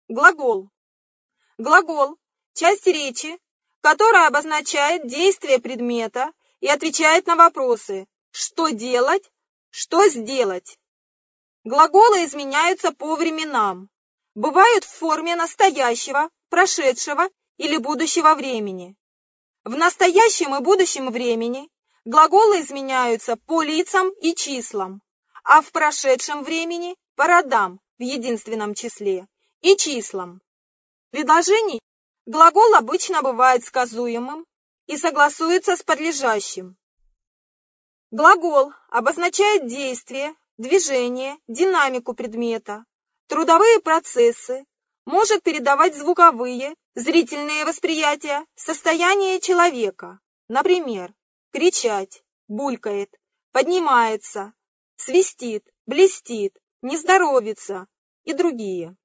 Глагол. Глагол – часть речи, которая обозначает действие предмета и отвечает на вопросы «что делать?», «что сделать?». Глаголы изменяются по временам, бывают в форме настоящего, прошедшего или будущего времени. В настоящем и будущем времени глаголы изменяются по лицам и числам, а в прошедшем времени – по родам в единственном числе и числам. В предложении глагол обычно бывает сказуемым и согласуется с подлежащим. Глагол обозначает действие, движение, динамику предмета, трудовые процессы, может передавать звуковые, зрительные восприятия, состояние человека, например, кричать, булькает, поднимается, свистит, блестит, не здоровится и другие.